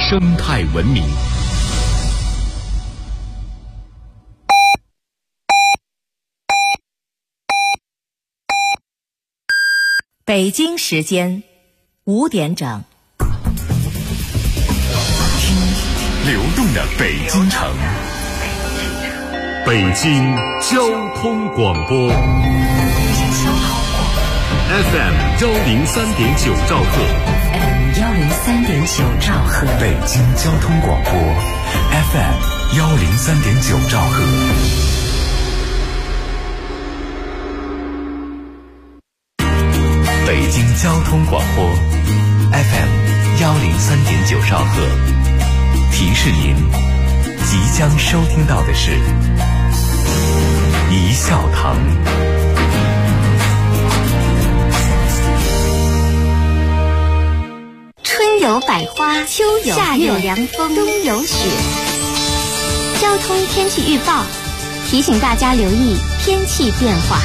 生态文明。 北京时间5点整， 听流动的北京城，北京交通广播 FM 103.9兆赫， 103.9兆赫， 北京交通广播 FM 103.9兆赫。北京交通广播 FM 103.9兆赫，提示您即将收听到的是一笑堂。 春有百花，秋有夏有凉风，冬有雪。交通天气预报提醒大家留意天气变化。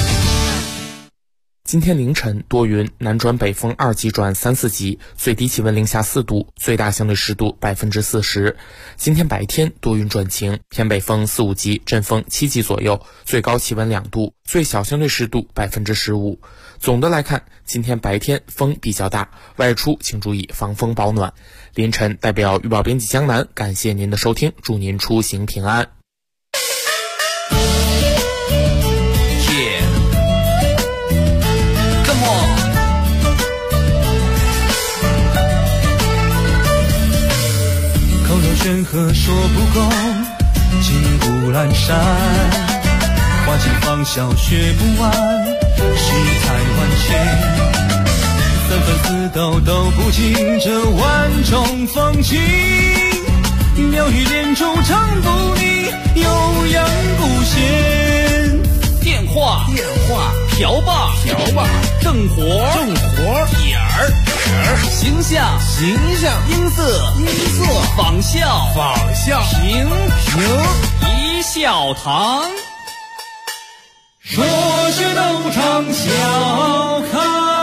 今天凌晨多云，南转北风2级转3、4级，最低气温零下4度，最大相对湿度40%。今天白天多云转晴，偏北风4、5级，阵风7级左右，最高气温2度，最小相对湿度15%。总的来看，今天白天风比较大，外出请注意防风保暖。凌晨代表预报编辑江南，感谢您的收听，祝您出行平安。 山河说不够，金不阑珊，花尽芳笑学不完，世态万千，三分四斗都不尽这万种风情，妙语连珠唱不腻，悠扬不闲。 电话瓢把正活点儿形象音色仿效平一笑堂， 说学逗唱笑开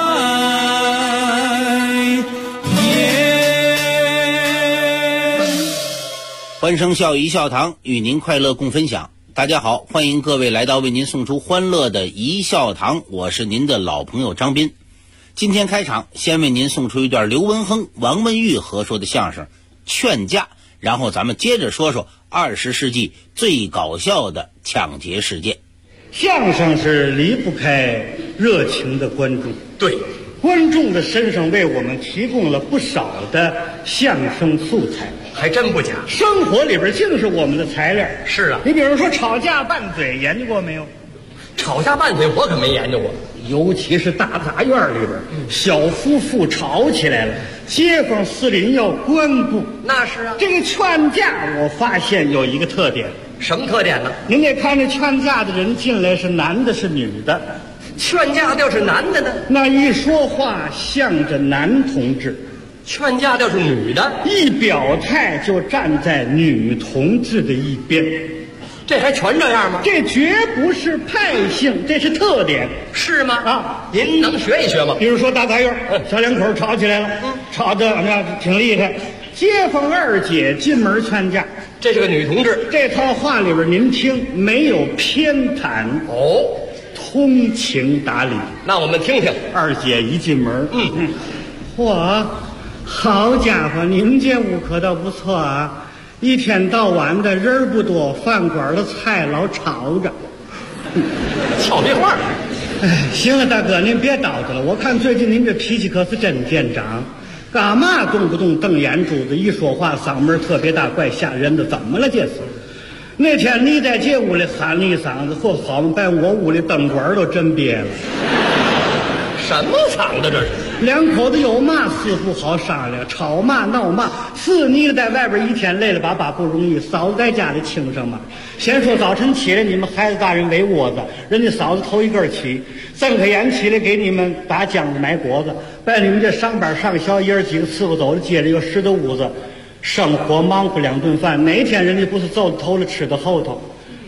颜。 欢声笑语一笑堂，与您快乐共分享。大家好，欢迎各位来到为您送出欢乐的一笑堂，我是您的老朋友张斌。今天开场先为您送出一段刘文亨、王文玉合说的相声《劝架》，然后咱们接着说说20世纪最搞笑的抢劫事件。 相声是离不开热情的观众， 对， 观众的身上为我们提供了不少的相声素材， 还真不假。 生活里边尽是我们的材料。 是啊， 你比如说吵架拌嘴，研究过没有？ 吵架拌嘴我可没研究过， 尤其是大杂院里边，小夫妇吵起来了，街坊四邻要关顾。 那是啊。 这个劝架，我发现有一个特点。 什么特点呢？ 您得看这劝架的人进来是男的是女的。 劝架调是男的呢， 那一说话向着男同志； 劝架调是女的， 一表态就站在女同志的一边。 这还全这样吗？ 这绝不是派性，这是特点。 是吗？ 啊， 您能学一学吗？ 比如说大杂院，小两口吵起来了，吵得挺厉害。街坊二姐进门劝架， 这是个女同志。 这套话里边您听，没有偏袒哦， 通情达理。 那我们听听。 二姐一进门，嚯，好家伙，你们这屋可倒不错啊！一天到晚的人不多，饭馆的菜老吵着。 俏皮话。 哎，行了，大哥，您别叨叨了。我看最近您这脾气可是真见长，干嘛动不动瞪眼珠子，一说话嗓门特别大，怪吓人的。怎么了这是？那天你在这屋里喊了一嗓子，嚯，好嘛，把我屋里灯管都震瘪了。 什么嗓子这是？ 两口子有嘛事不好商量，吵嘛闹嘛，是你在外边一天累了巴巴不容易，嫂子在家里轻省嘛。先说早晨起来，你们孩子大人围窝子，人家嫂子头一个起，睁开眼起来给你们打浆子买果子，把你们这上班上小爷儿几个伺候走了，接着又拾掇屋子，生活忙活2顿饭，哪天人家不是皱着头了吃的后头？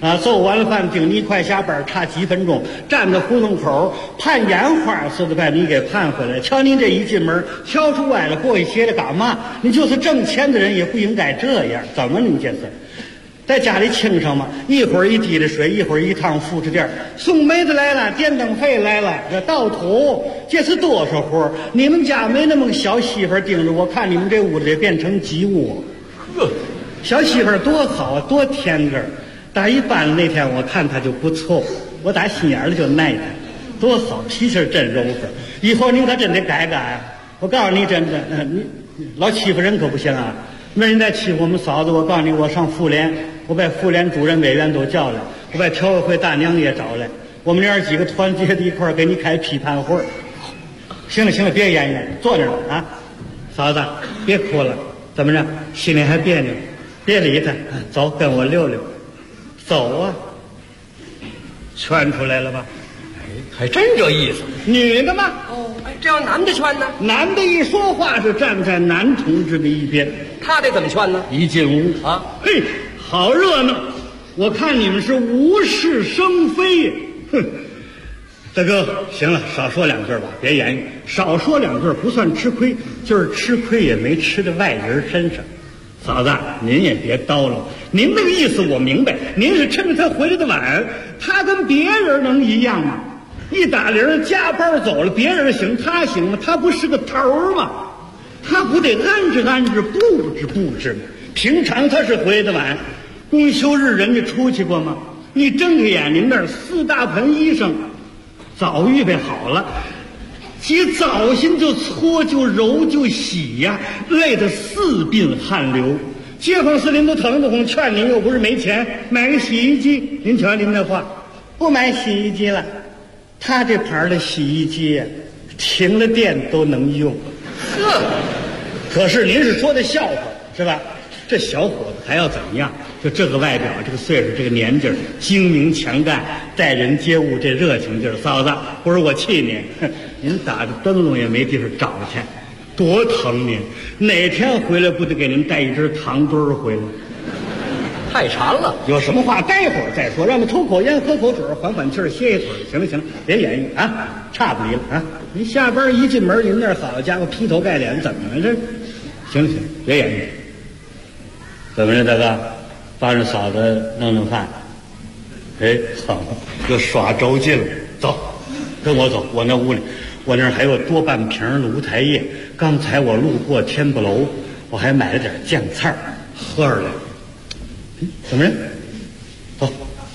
啊，做完了饭顶你快下班，差几分钟，站在胡同口盼烟花似的把你给盼回来。瞧您这一进门，挑出歪了过去斜着干嘛？你就是挣钱的人也不应该这样，怎么您这是？在家里清上嘛，一会儿一滴的水，一会儿一趟副食店，送梅子来了，电灯费来了，这倒土，这是多少活？你们家没那么个小媳妇盯着，我看你们这屋子得变成鸡窝。 呵， 小媳妇多好啊，多天真。打一般了那天我看她就不错，我打心眼里就爱她，多好，脾气真柔和。以后您可真得改改啊！我告诉你，真的，你老欺负人可不行啊！没人再欺负我们嫂子，我告诉你，我上妇联。我把妇联主任委员都叫来，我把调委会大娘也找来，我们娘儿几个团结在一块儿给你开批判会。行了行了，别言语，坐那儿啊！嫂子，别哭了，怎么着？心里还别扭？别理他，走，跟我溜溜。走啊！劝出来了吧？ 还真这意思。 女的嘛， 哦，哎，这要男的劝呢？ 男的一说话是站在男同志的一边， 他得怎么劝呢？ 一进屋啊， 嘿。好热闹！我看你们是无事生非。哼，大哥，行了，少说两句吧，别言语。少说两句不算吃亏，就是吃亏也没吃在外人身上。嫂子，您也别叨唠，您那个意思我明白。您是趁着他回来的晚，他跟别人能一样吗？一打铃加班走了，别人行，他行吗？他不是个头吗？他不得安置安置，布置布置吗？平常他是回来的晚。公休日人家出去过吗？你睁开眼，您那儿4大盆衣裳早预备好了，其早心就搓就揉就洗呀，累得4鬓汗流。街坊四邻都疼不哄，劝您又不是没钱，买个洗衣机。您瞧您那话，不买洗衣机了。他这牌的洗衣机呀，停了电都能用。 呵， 可是您是说的笑话是吧？这小伙子还要怎么样？就这个外表，这个岁数，这个年纪，精明强干，待人接物这热情劲儿。嫂子，不是我气您，您打着灯笼也没地方找去，多疼您！哪天回来不得给您带一只糖墩儿回来？ 太馋了。 有什么话待会儿再说，让我们抽口烟，喝口水，缓缓气儿，歇一会儿。行了行了，别言语啊，差不离了啊！您下班一进门，您那儿好家伙劈头盖脸，怎么了这？行了行了，别言语。怎么着，大哥？帮着嫂子弄弄饭。哎，好，又耍着劲了。走，跟我走，我那屋里，我那儿还有多半瓶芦台叶。刚才我路过天不楼，我还买了点酱菜喝着来。怎么着？走。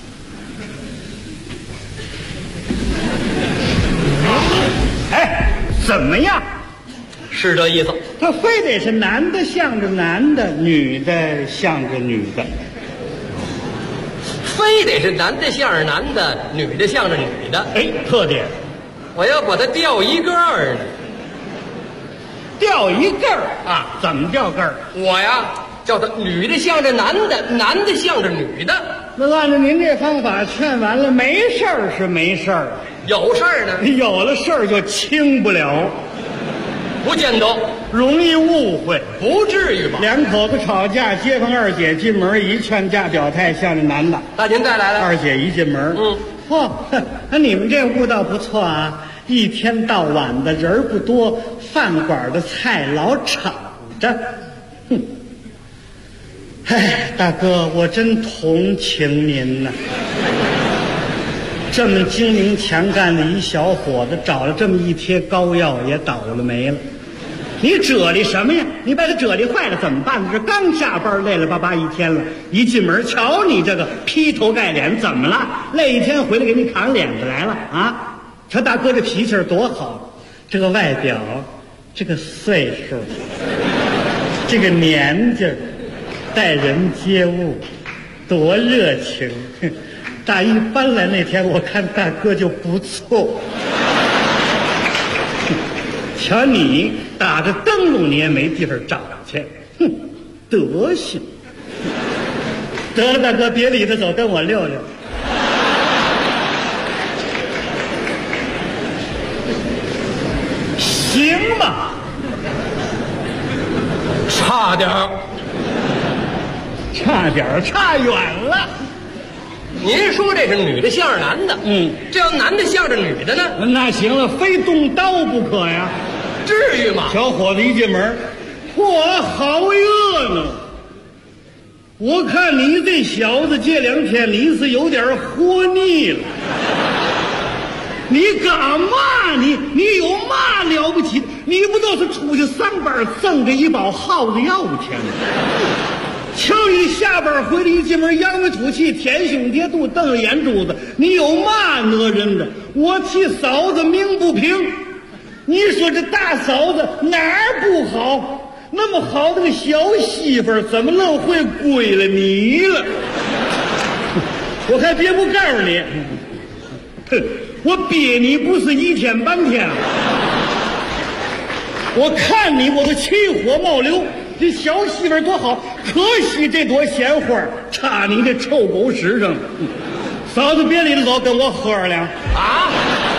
哎，怎么样？ 是这意思。 他非得是男的向着男的，女的向着女的。 非得是男的向着男的，女的向着女的。 哎，特点。 我要把它调一个儿呢。 调一个儿啊？ 怎么调个儿？ 我呀，叫他女的向着男的，男的向着女的。 那按照您这方法劝完了，没事儿是没事儿， 有事儿呢？ 有了事儿就轻不了。 不见得， 容易误会， 不至于吧？ 两口子吵架，街坊二姐进门一劝架表态，向着男的。 那您再来了。 二姐一进门，嚯，那你们这屋倒不错啊，一天到晚的人不多，饭馆的菜老吵着。哼，哎，大哥，我真同情您呐。这么精明强干的一小伙子，找了这么一贴膏药，也倒了霉了。你啫喱什么呀？你把他啫喱坏了怎么办呢？这刚下班累了巴巴一天了，一进门瞧你这个劈头盖脸，怎么了？累一天回来给你扛脸子来了啊！瞧大哥这脾气多好，这个外表，这个岁数，这个年纪，待人接物，多热情。打一搬来那天，我看大哥就不错。瞧你打着灯笼，你也没地方找去，哼，德行。得了，大哥，别理他，走，跟我溜溜。行吗？ 差点儿， 差点儿，差远了。 您说这是女的向着男的，这要男的向着女的呢？ 那行了，非动刀不可呀。 至于吗？ 小伙子一进门，嚯，好饿呢！我看你这小子这两天你是有点活腻了。你干嘛？你有嘛了不起？你不都是出去上班挣着一包耗子药钱吗？瞧你下班回来一进门，扬眉吐气，舔胸叠肚，瞪着眼珠子，你有嘛讹人的？我替嫂子鸣不平。你说这大嫂子哪儿不好？那么好的个小媳妇儿，怎么愣会归了你了？我还别不告诉你，哼，我憋你不是一天半天了。我看你我都起火冒流。这小媳妇儿多好，可惜这朵鲜花插你这臭狗屎上了。嫂子别离了走，跟我喝二两啊！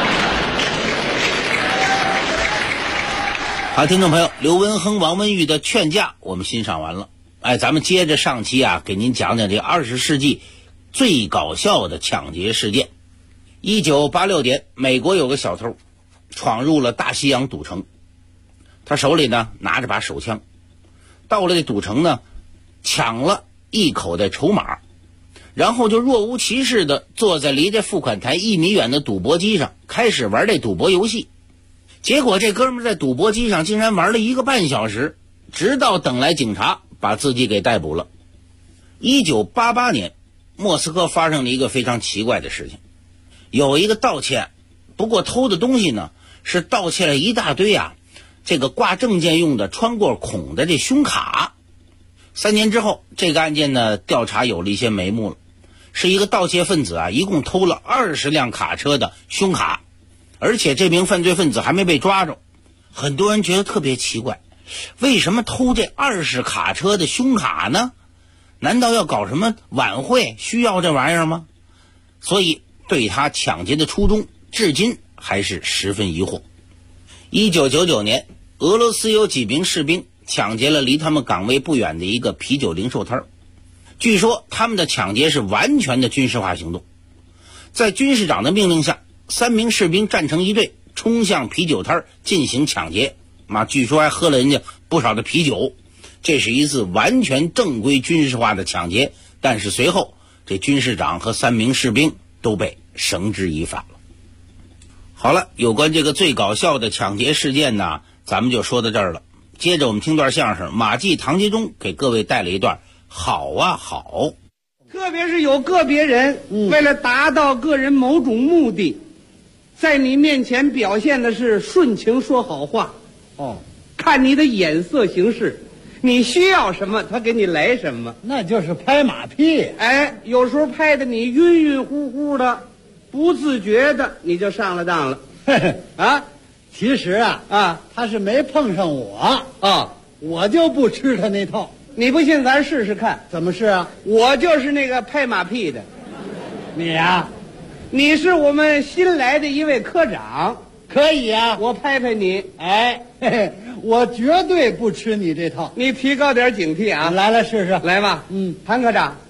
好，听众朋友，刘文亨、王文玉的劝架我们欣赏完了。咱们接着上期给您讲讲这20世纪最搞笑的抢劫事件。1986年，美国有个小偷闯入了大西洋赌城，他手里呢拿着把手枪，到了这赌城呢，抢了一口袋筹码，然后就若无其事的坐在离这付款台1米远的赌博机上，开始玩这赌博游戏。结果这哥们在赌博机上竟然玩了1个半小时，直到等来警察把自己给逮捕了。1988年，莫斯科发生了一个非常奇怪的事情，有一个盗窃，不过偷的东西呢是盗窃了一大堆这个挂证件用的穿过孔的这胸卡。3年之后，这个案件呢调查有了一些眉目了，是一个盗窃分子一共偷了20辆卡车的胸卡，而且这名犯罪分子还没被抓着。很多人觉得特别奇怪，为什么偷这20卡车的胸卡呢？难道要搞什么晚会需要这玩意儿吗？所以对他抢劫的初衷至今还是十分疑惑。1999年，俄罗斯有几名士兵抢劫了离他们岗位不远的一个啤酒零售摊。据说他们的抢劫是完全的军事化行动，在军事长的命令下，3名士兵站成一队，冲向啤酒摊进行抢劫。据说还喝了人家不少的啤酒。这是一次完全正规军事化的抢劫，但是随后这军事长和3名士兵都被绳之以法了。好了，有关这个最搞笑的抢劫事件呢，咱们就说到这儿了。接着我们听段相声，马季、唐杰忠给各位带了一段好啊好。 特别是有个别人为了达到个人某种目的，在你面前表现的是顺情说好话，看你的眼色行事，你需要什么他给你来什么， 那就是拍马屁。 有时候拍的你晕晕乎乎的，不自觉的你就上了当了。 其实他是没碰上我我就不吃他那套。 你不信咱试试看。 怎么试我就是那个拍马屁的。 你你是我们新来的一位科长， 可以我拍拍你。 我绝对不吃你这套。 你提高点警惕啊！ 来试试， 来吧。谭科长，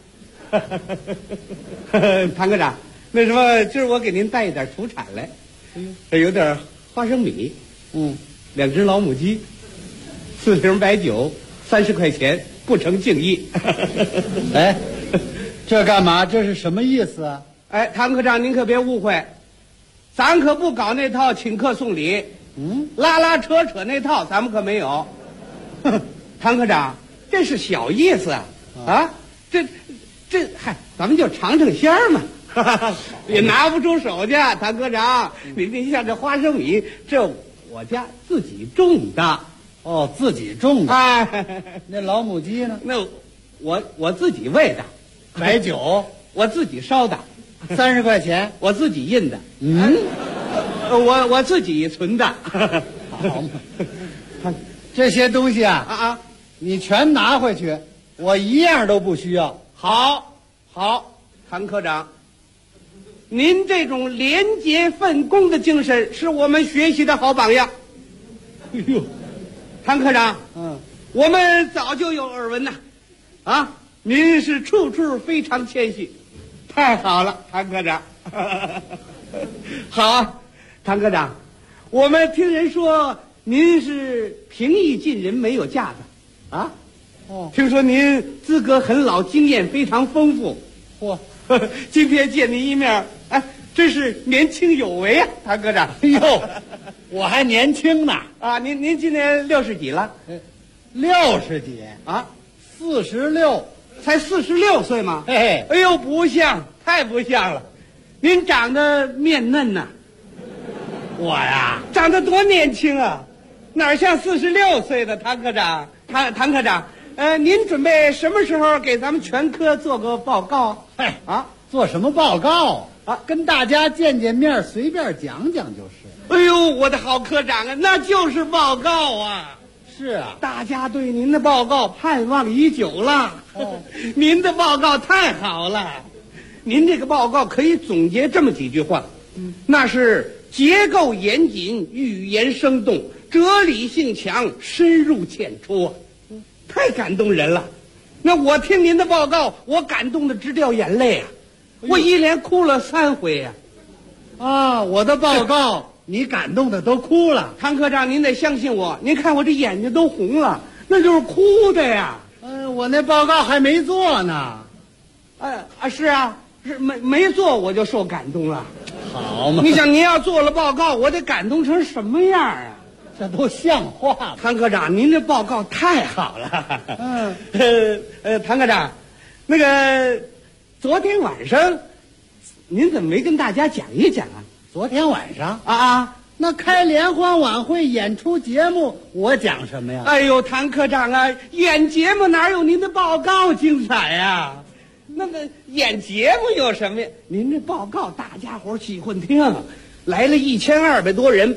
谭科长，那什么，今儿我给您带一点土产来。这有点花生米，2只老母鸡，4瓶白酒，30块钱，不成敬意。 这干嘛？这是什么意思啊？ 谭科长，您可别误会，咱可不搞那套请客送礼，拉拉扯扯那套咱们可没有。谭科长，这是小意思这咱们就尝尝鲜嘛。也拿不出手去。谭科长，你像这花生米，这我家自己种的。 自己种的。那老母鸡呢？ 那我自己喂的。 白酒我自己烧的 ，30块钱我自己印的。我自己存的。 好嘛，这些东西你全拿回去，我一样都不需要。 好，谭科长，您这种廉洁奉公的精神是我们学习的好榜样。谭科长，我们早就有耳闻呐，您是处处非常谦虚， 太好了，谭科长。好啊，谭科长，我们听人说您是平易近人，没有架子啊。听说您资格很老，经验非常丰富。嚯，今天见您一面，哎，真是年轻有为啊，谭科长。 哎呦，我还年轻呢啊！您今年60几了 ？60几啊 ？46， 才46岁吗？ 嘿嘿， 哎呦，不像，太不像了。您长得面嫩呐， 我呀， 长得多年轻啊，哪像46岁的谭科长？谭科长。您准备什么时候给咱们全科做个报告？ 嘿啊，做什么报告啊？跟大家见见面，随便讲讲就是。 哎呦，我的好科长啊，那就是报告啊！ 是啊， 大家对您的报告盼望已久了。您的报告太好了，您这个报告可以总结这么几句话，那是结构严谨，语言生动，哲理性强，深入浅出。太感动人了，那我听您的报告，我感动的直掉眼泪啊！我一连哭了3回呀！ 啊，我的报告你感动的都哭了。 谭科长，您得相信我，您看我这眼睛都红了，那就是哭的呀。 我那报告还没做呢。 是啊，是没做我就受感动了。 好嘛， 你想您要做了报告，我得感动成什么样啊？ 这都像话吗？ 谭科长，您这报告太好了。谭科长，那个昨天晚上您怎么没跟大家讲一讲啊？ 昨天晚上啊， 那开联欢晚会演出节目，我讲什么呀？ 哎呦，谭科长啊，演节目哪有您的报告精彩呀？那个演节目有什么呀？您这报告大家伙喜欢听。来了1200多人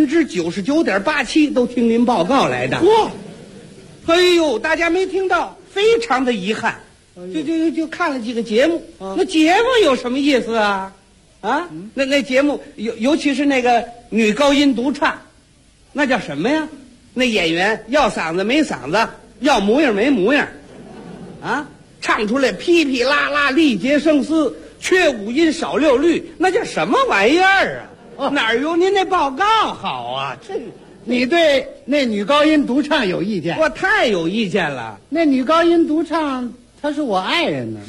，99.87%都听您报告来的。 哇， 哎呦，大家没听到，非常的遗憾。就看了几个节目，那节目有什么意思啊？啊，那节目尤其是那个女高音独唱，那叫什么呀？那演员要嗓子没嗓子，要模样没模样，啊，唱出来噼噼啦啦，力竭声嘶，缺5音少6律，那叫什么玩意儿啊？哪有您那报告好啊？这你对那女高音独唱有意见？ 我太有意见了。 那女高音独唱，她是我爱人呢。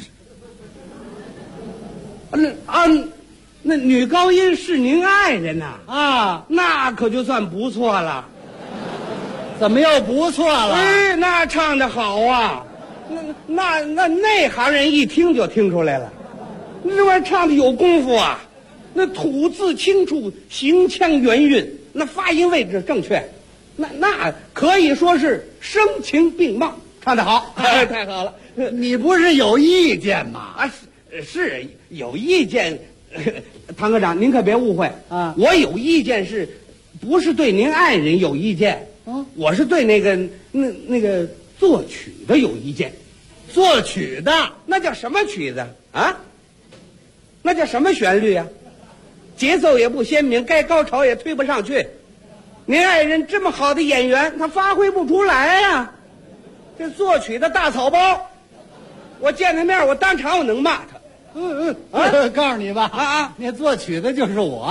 那女高音是您爱人呐？ 啊， 那可就算不错了。 怎么又不错了？ 哎，那唱得好啊！那内行人一听就听出来了，那玩意儿唱的有功夫啊！那吐字清楚，行腔圆韵，那发音位置正确，那可以说是声情并茂，唱得好，太好了。 你不是有意见吗？ 啊，是有意见。唐科长，您可别误会啊！我有意见不是对您爱人有意见？我是对那个作曲的有意见。 作曲的那叫什么曲子啊？那叫什么旋律啊？节奏也不鲜明，该高潮也推不上去。您爱人这么好的演员，他发挥不出来呀。这作曲的大草包，我见他面，我当场我能骂他。 告诉你吧，那作曲的就是我。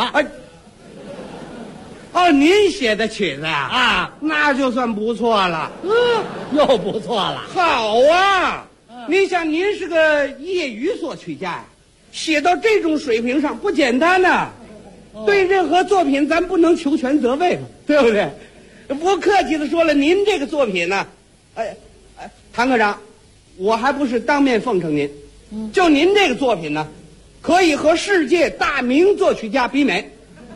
您写的曲子啊？那就算不错了。 又不错了。 好啊！您想，您是个业余作曲家呀，写到这种水平上不简单呐。对任何作品，咱不能求全责备嘛，对不对？不客气的说了，您这个作品呢，谭科长，我还不是当面奉承您，就您这个作品呢，可以和世界大名作曲家比美。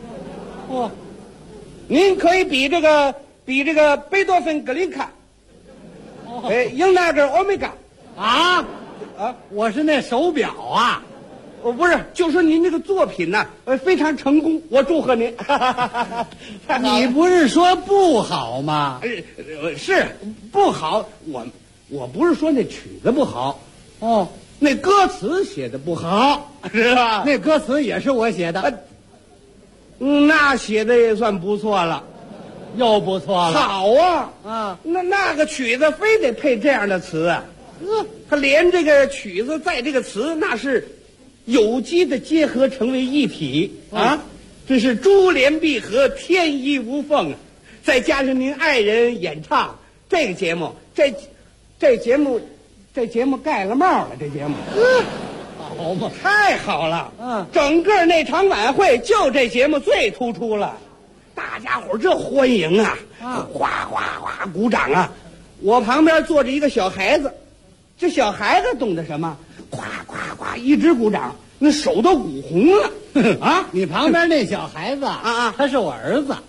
您可以比这个贝多芬、格林卡，英纳格、欧米伽。 我是那手表啊。 不是，就说您这个作品呢，非常成功，我祝贺您。 你不是说不好吗？ 是不好，我不是说那曲子不好，那歌词写的不好，是吧？ 那歌词也是我写的， 那写的也算不错了， 又不错了。 好啊，那个曲子非得配这样的词啊，他连这个曲子在这个词，那是有机的结合成为一体啊，这是珠联璧合，天衣无缝啊！再加上您爱人演唱这个节目，这节目盖了帽了，这节目，好嘛，太好了！整个那场晚会就这节目最突出了，大家伙这欢迎啊，哗哗哗鼓掌啊！我旁边坐着一个小孩子，这小孩子懂得什么？夸夸夸，一直鼓掌，那手都鼓红了啊！ 你旁边那小孩子他是我儿子。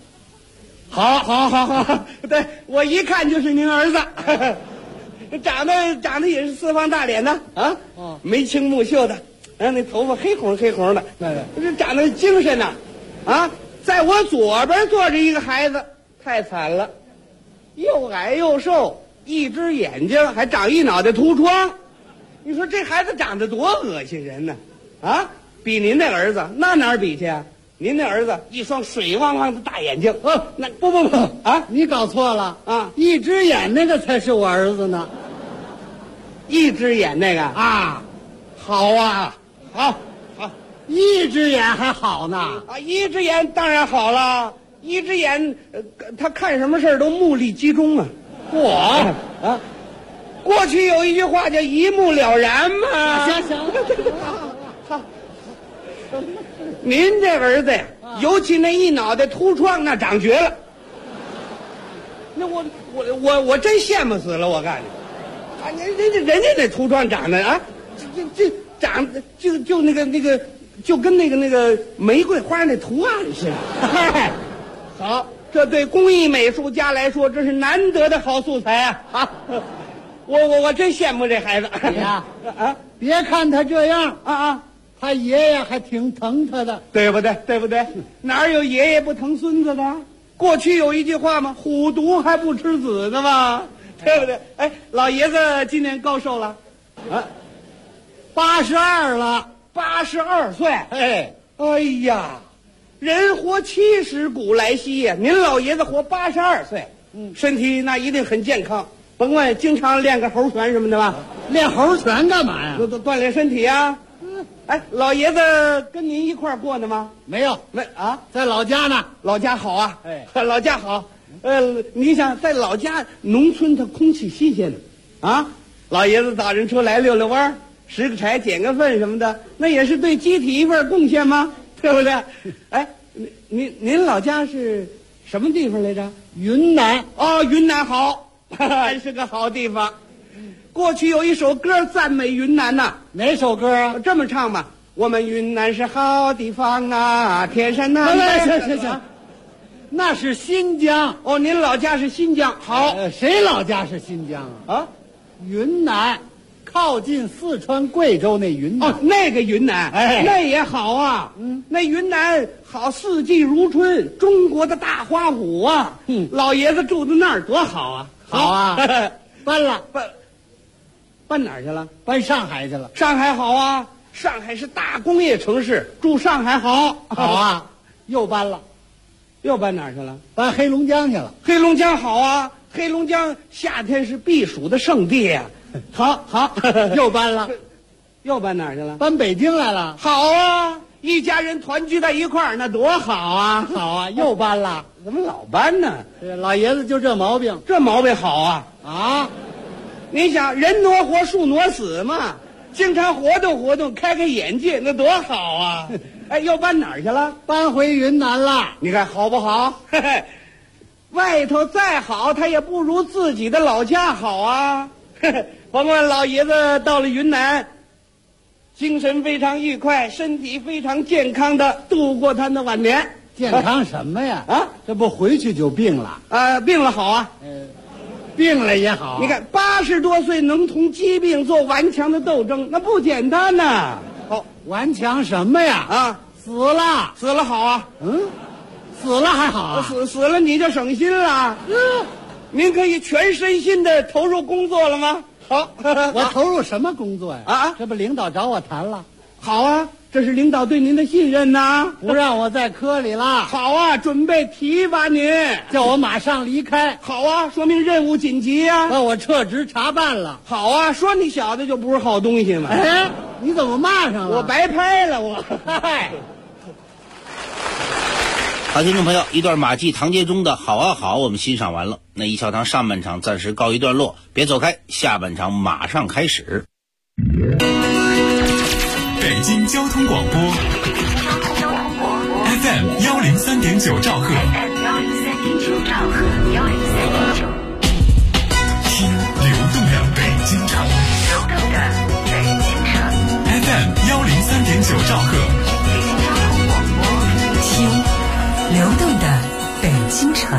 好，对，我一看就是您儿子，长得也是四方大脸的啊，眉清目秀的，那头发黑红的，这长得精神呐，啊，在我左边坐着一个孩子，太惨了，又矮又瘦，一只眼睛还长一脑袋秃疮，你说这孩子长得多恶心人呢，啊，比您那儿子那哪儿比去啊？您那儿子一双水汪汪的大眼睛，那不啊， 你搞错了啊！ 一只眼那个才是我儿子呢， 一只眼那个啊， 好啊，好， 一只眼还好呢啊，一只眼当然好了，一只眼他看什么事都目力集中啊，啊，过去有一句话叫一目了然嘛， 行， 好。您这儿子呀，尤其那一脑袋秃疮，那长绝了。那我真羡慕死了，我告诉你，啊，人家那秃疮长得啊，这长得就那个就跟那个玫瑰花那图案似的。好，这对工艺美术家来说，这是难得的好素材啊！啊，我真羡慕这孩子。 你呀，别看他这样啊。 他爷爷还挺疼他的， 对不对？哪有爷爷不疼孙子的？过去有一句话嘛，虎毒还不吃子的嘛，对不对？哎，老爷子今年高寿了？啊 82了 ，82岁。哎呀，人活70古来稀呀，您老爷子活82岁，身体那一定很健康。甭问，经常练个猴拳什么的吧？ 练猴拳干嘛呀？ 都锻炼身体啊。哎，老爷子跟您一块儿过的吗？ 没有，在老家呢。 老家好啊，老家好。你想在老家农村，它空气新鲜的啊。老爷子早晨出来溜溜弯，拾个柴，捡个粪什么的，那也是对集体一份贡献吗？对不对？哎，您老家是什么地方来着？ 云南。 哦，云南好，还是个好地方。过去有一首歌赞美云南呐， 哪首歌啊？ 这么唱吧，我们云南是好地方啊，天山南北。 行，那是新疆。 哦，您老家是新疆。好， 谁老家是新疆啊？云南，靠近四川、贵州那云南。 哦，那个云南，那也好啊。那云南好，四季如春，中国的大花圃啊。老爷子住在那儿多好啊。 好啊， 搬哪儿去了？ 搬上海去了。 上海好啊，上海是大工业城市，住上海好。 好啊，又搬了。 又搬哪儿去了？ 搬黑龙江去了。 黑龙江好啊，黑龙江夏天是避暑的圣地呀。好， 又搬了。 又搬哪儿去了？ 搬北京来了。 好啊，一家人团聚在一块儿，那多好啊！ 好啊，又搬了。 怎么老搬呢？ 老爷子就这毛病。 这毛病好啊啊！ 你想人挪活，树挪死嘛，经常活动，开眼界，那多好啊！哎，又搬哪儿去了？ 搬回云南了。 你看好不好？外头再好，他也不如自己的老家好啊！甭管老爷子到了云南，精神非常愉快，身体非常健康的度过他的晚年。 健康什么呀？这不回去就病了？ 病了好啊。 病了也好。 你看80多岁能同疾病做顽强的斗争，那不简单呐。 好，顽强什么呀？死了好啊。 死了还好啊。 死了你就省心了。您可以全身心的投入工作了吗？好， 我投入什么工作呀？这不领导找我谈了。 好啊，这是领导对您的信任呐， 不让我在科里了。 好啊，准备提拔您， 叫我马上离开。 好啊，说明任务紧急啊， 把我撤职查办了。 好啊，说你小子就不是好东西嘛。 你怎么骂上了？ 我白拍了，我。嗨。 好，听众朋友，一段马季、唐杰忠的好啊好，我们欣赏完了。那一笑堂上半场暂时告一段落，别走开，下半场马上开始。 北京交通广播 FM 103.9兆赫，听流动的北京城，FM 103.9兆赫， 听流动的北京城。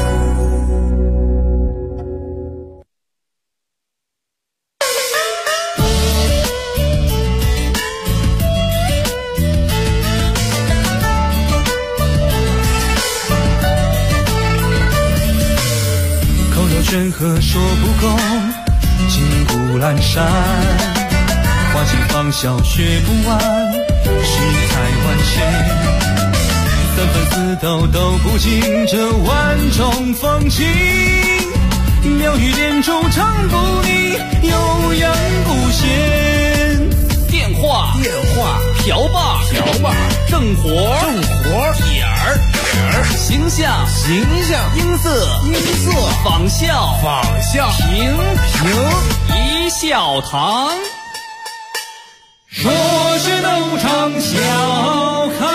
山河说不够，金谷阑珊，花尽芳笑学不完，世态万千，三分四斗都不尽这万种风情，妙语连珠唱不腻，悠扬不闲。 电话瓢把正活点儿形象音色仿效平一笑堂， 说是斗场笑开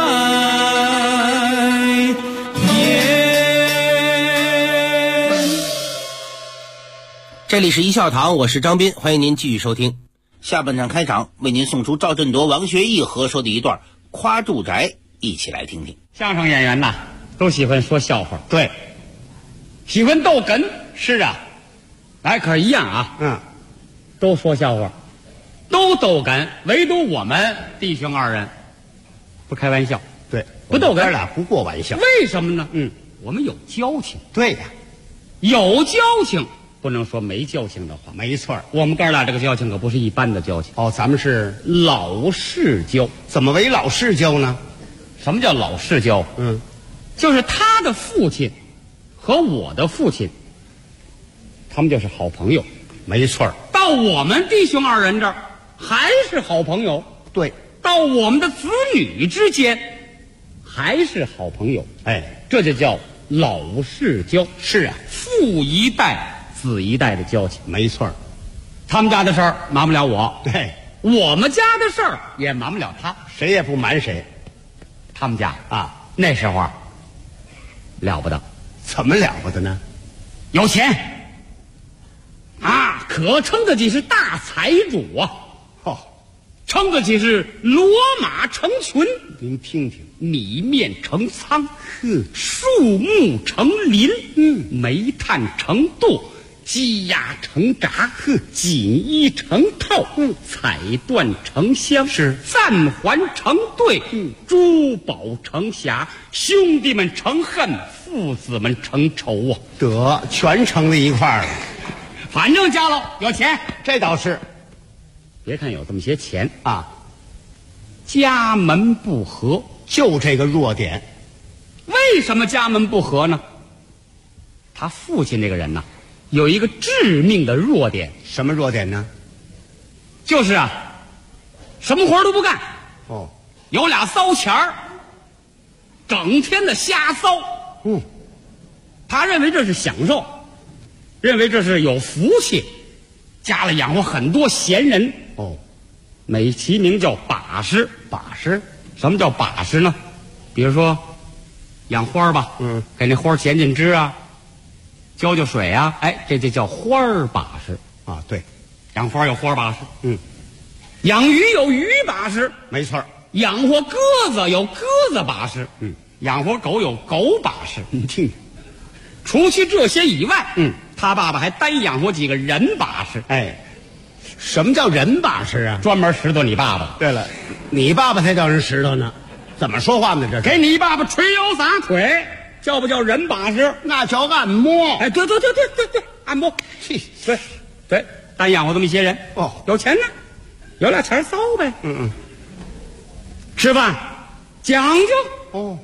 颜。 这里是一笑堂，我是张斌，欢迎您继续收听。下半场开场，为您送出赵振铎、王学义合说的一段夸住宅，一起来听听。 相声演员呐，都喜欢说笑话，对，喜欢逗哏，是啊，哎，可是一样啊，都说笑话，都逗哏，唯独我们弟兄二人不开玩笑，对，不逗哏，咱俩不过玩笑，为什么呢？我们有交情，对呀，有交情。不能说没交情的话，没错，我们哥俩这个交情可不是一般的交情哦，咱们是老世交。怎么为老世交呢？什么叫老世交？就是他的父亲和我的父亲，他们就是好朋友。没错，到我们弟兄二人这儿还是好朋友。对，到我们的子女之间还是好朋友。哎，这就叫老世交。是啊，父一代子一代的交情，没错。他们家的事儿瞒不了我，对，我们家的事儿也瞒不了他，谁也不瞒谁。他们家啊，那时候了不得，怎么了不得呢？有钱啊，可称得起是大财主啊！哦，称得起是骡马成群。您听听，米面成仓，树木成林，煤炭成垛。鸡鸭成闸，锦衣成套，彩缎成箱，是赞环成对，珠宝成匣，兄弟们成恨，父子们成仇啊！得，全成在一块儿了。反正家喽有钱，这倒是。别看有这么些钱啊，家门不和，就这个弱点。为什么家门不和呢？他父亲这个人呢，有一个致命的弱点。什么弱点呢？就是啊，什么活都不干。哦，有俩骚钱儿，整天的瞎骚。他认为这是享受，认为这是有福气，家里养活很多闲人。哦，美其名叫把式。把式？什么叫把式呢？比如说养花吧，给那花剪剪枝啊，浇浇水啊，哎，这就叫花儿把式啊。对，养花有花把式，养鱼有鱼把式，没错。养活鸽子有鸽子把式，养活狗有狗把式。你听，除去这些以外，他爸爸还单养活几个人把式。哎，什么叫人把式啊？专门拾掇你爸爸。对了，你爸爸才叫人拾掇呢，怎么说话呢？这是给你爸爸捶腰撒腿。叫不叫人把式？那叫按摩。哎，对，按摩。对，单养活这么一些人。哦，有钱呢，有俩钱骚呗。吃饭讲究。哦，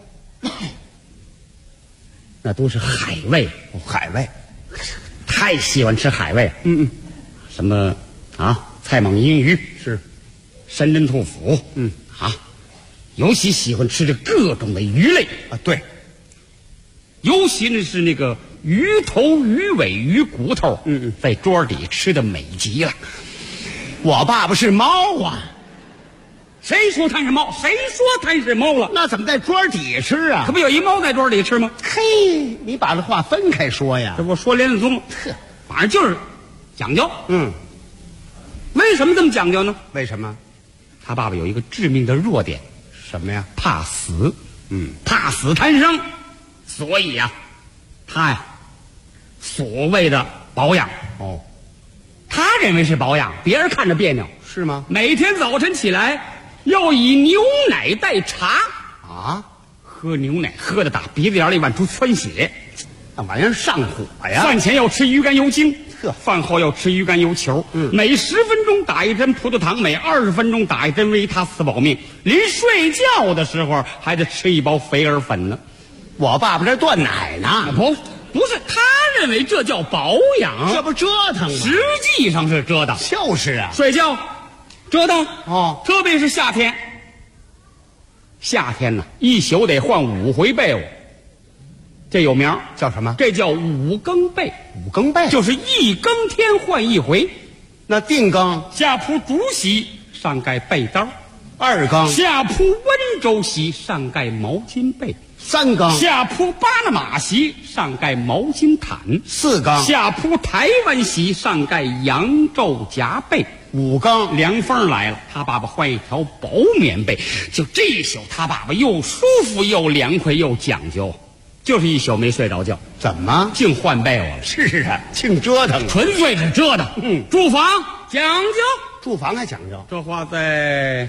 那都是海味。海味，太喜欢吃海味。什么啊？菜蟒、银鱼是， 神珍兔脯，尤其喜欢吃这各种的鱼类啊，对，尤其呢是那个鱼头、鱼尾、鱼骨头，在桌底吃的美极了。我爸爸是猫啊，谁说他是猫？谁说他是猫了？那怎么在桌底下吃啊？可不有一猫在桌底下吃吗？嘿，你把这话分开说呀！这不说连子宗，反正就是讲究。为什么这么讲究呢？为什么？他爸爸有一个致命的弱点，什么呀？怕死。怕死贪生，所以呀，他呀，所谓的保养他认为是保养，别人看着别扭，是吗？每天早晨起来要以牛奶代茶啊，喝牛奶喝的打鼻子眼里往出窜血，那玩意儿上火呀。饭前要吃鱼肝油精，饭后要吃鱼肝油球，每10分钟打一针葡萄糖，每20分钟打一针维他斯保命，临睡觉的时候还得吃一包肥儿粉呢。我爸爸这断奶呢？不是，他认为这叫保养，这不折腾吗？实际上是折腾，就是啊，睡觉折腾特别是夏天。夏天呢，一宿得换5回被窝，这有名叫什么？这叫5更被。5更被就是1更天换1回。那定更下铺竹席，上盖被单；2更下铺温州席，上盖毛巾被；3更下铺巴拿马席，上盖毛巾毯；4更下铺台湾席，上盖扬州夹被；5更凉风来了，他爸爸换一条薄棉被。就这一宿，他爸爸又舒服又凉快又讲究，就是一宿没睡着觉。怎么净换被窝了？是啊，净折腾了，纯粹是折腾。住房讲究，住房还讲究。这话在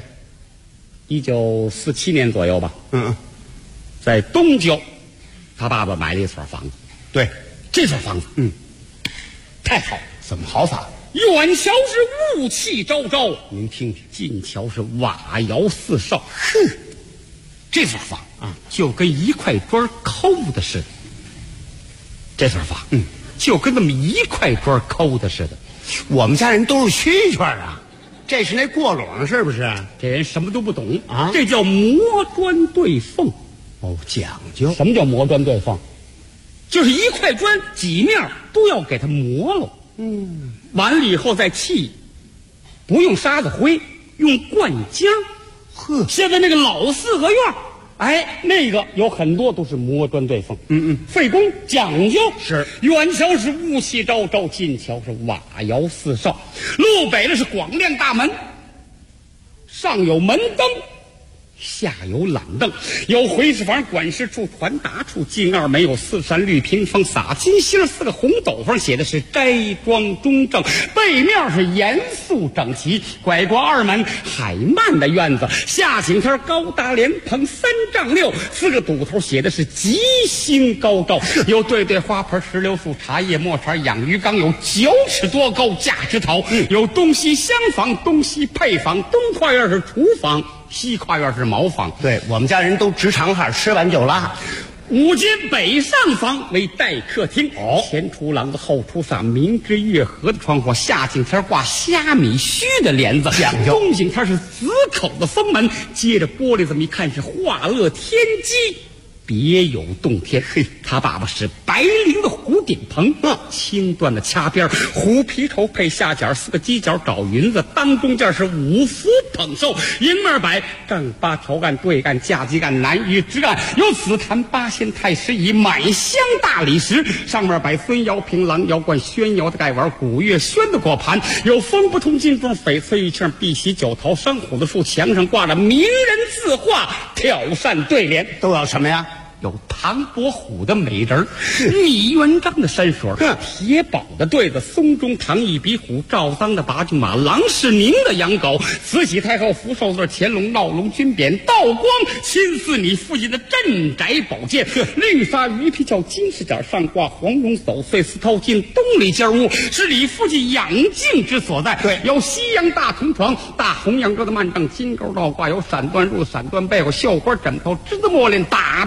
1947年左右吧。在东郊，他爸爸买了一所房子。对，这所房子，太好了。怎么好法？远瞧是雾气昭昭，您听听；近瞧是瓦窑四少。这所房就跟一块砖抠的似的。这所房，就跟那么一块砖抠的似的。我们家人都是蛐蛐啊，这是那过笼是不是？这人什么都不懂啊，这叫磨砖对缝。讲究。什么叫磨砖对缝？就是一块砖几面都要给它磨了，完了以后再砌，不用沙子灰，用灌浆。现在那个老四合院，那个有很多都是磨砖对缝，费工讲究。是远瞧是雾气昭昭，近瞧是瓦窑四少。路北的是广亮大门，上有门灯，下有懒凳，有回事房、管事处、传达处，近2没有4扇绿屏风，撒金星4个红斗方，写的是斋庄中正，背面是严肃整齐。拐过2门海漫的院子，下井天高大莲蓬3丈6，4个堵头写的是吉星高照。有对花盆、石榴树、茶叶磨铲、养鱼缸，有9尺多高架枝桃，有东西厢房、东西配房，东跨院是厨房，西跨院是茅房。对，我们家人都直肠汉，吃完就拉。5间北上房为待客厅，前出廊子后出煞，明之月河的窗户，下井天挂虾米须的帘子，讲究。东井天是紫口的封门，接着玻璃这么一看是画乐天机，别有洞天。他爸爸是白绫的弧顶棚，青缎的掐边，虎皮绸配下角，4个犄角找云子，当中间是5福捧寿，迎面摆正八条干、对干、架基干、南隅枝干，有紫檀8仙太师椅，满箱大理石，上面摆孙瑶瓶、狼窑罐、宣窑的盖碗、古月轩的果盘，有风不通金钟、翡翠玉磬、碧玺酒桃、山虎的树，墙上挂着名人字画，挑扇对联，都有什么呀？有唐伯虎的美人儿，李元璋的山水，铁宝的对子，松中堂一笔虎，赵臧的八骏马，郎世宁的养狗，慈禧太后福寿字，乾隆闹龙军匾，道光亲赐你父亲的镇宅宝剑，绿纱鱼皮鞘，金饰角，上挂黄绒守岁丝绦进东里间屋，是你父亲养静之所在。对，有西洋大铜床，大红洋桌的幔帐，金钩倒挂，有闪缎褥、闪缎被，有绣花枕头，栀子墨帘，打皮青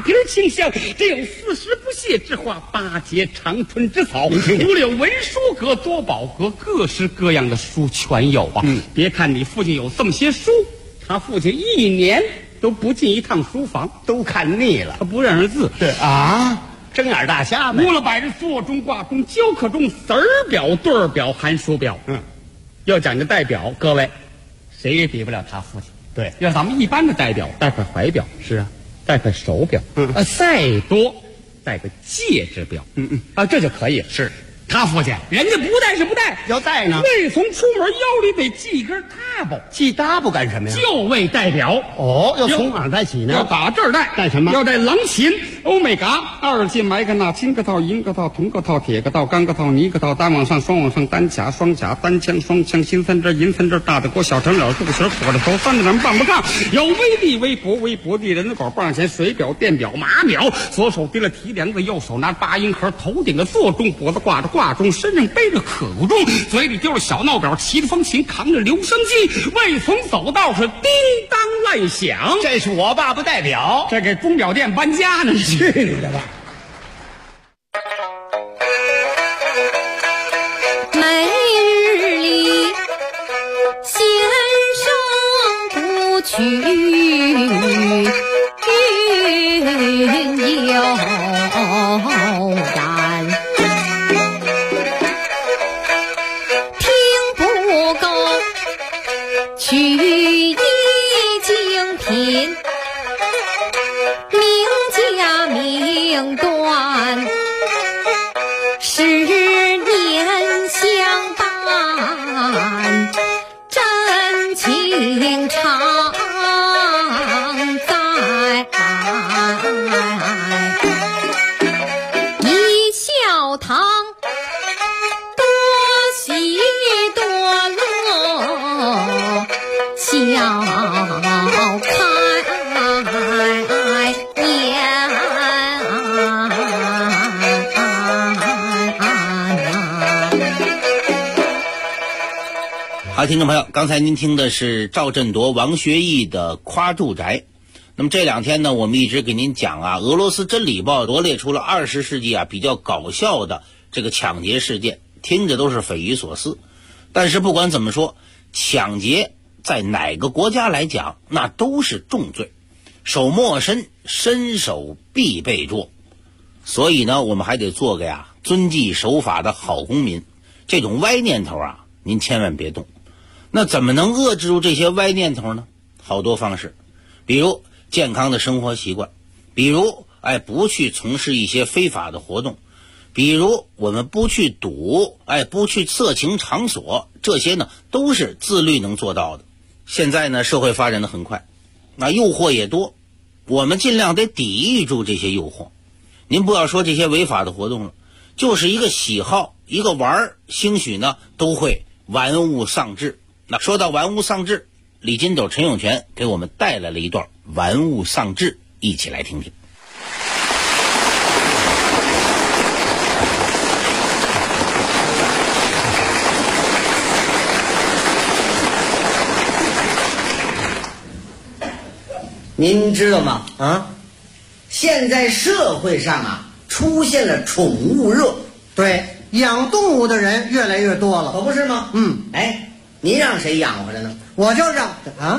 形象，只有40不谢之花，8节长春之草，无六文书阁、多宝阁，各式各样的书全有啊。别看你父亲有这么些书，他父亲1年都不进一趟书房， 都看腻了。 他不认识字。 对啊，睁眼大瞎呗。 无了摆着座中、挂中、教课中，子儿表、对儿表、函数表。要讲究代表，各位，谁也比不了他父亲。 对， 要咱们一般的代表，带块怀表，是啊，带块手表，再多带个戒指表，这就可以了。是。他父亲，人家不带是不带， 要带呢。 为从出门腰里得系一根搭布， 系搭布干什么呀？ 就为代表。 哦，要从哪儿带起呢？ 要打这儿带， 带什么？ 要带狼琴、欧米伽、2进麦克纳、金个套、银个套、铜个套、铁个套、钢个套、泥个套，单往上、双往上，单卡、双卡、单枪、双枪，新3针、银3针，大的锅、小成了、肚脐、火着头、3个人、棒不杠，有微地、微薄、微薄地、人字管、棒弦、水表、电表、码表，左手提了提梁子，右手拿8音盒，头顶着座钟，脖子挂着挂钟，身上背着可钟，嘴里丢着小闹表，骑着风琴，扛着留声机，未曾走道是叮当乱响。 这是我爸爸代表， 这给钟表店搬家呢，去你的吧！ 每日里先生不去云游然，听不够曲艺精品，名家名断，10年相伴，真情常在。一笑堂多喜多乐，笑开颜。 好，听众朋友，刚才您听的是赵振铎、王学义的《夸住宅》。那么这2天呢，我们一直给您讲啊，俄罗斯真理报罗列出了20世纪比较搞笑的这个抢劫事件，听着都是匪夷所思。但是不管怎么说，抢劫在哪个国家来讲，那都是重罪，手莫伸，伸手必被捉。所以呢，我们还得做个遵纪守法的好公民。这种歪念头您千万别动。那怎么能遏制住这些歪念头呢？好多方式，比如健康的生活习惯，比如不去从事一些非法的活动，比如我们不去赌，不去色情场所，这些呢都是自律能做到的。现在呢，社会发展的很快，那诱惑也多，我们尽量得抵御住这些诱惑。您不要说这些违法的活动了，就是一个喜好，一个玩，兴许呢都会玩物丧志。那说到玩物丧志，李金斗、陈永泉给我们带来了一段玩物丧志，一起来听听。 您知道吗？现在社会上出现了宠物热。 对，养动物的人越来越多了， 可不是吗？您让谁养活着呢？ 我就让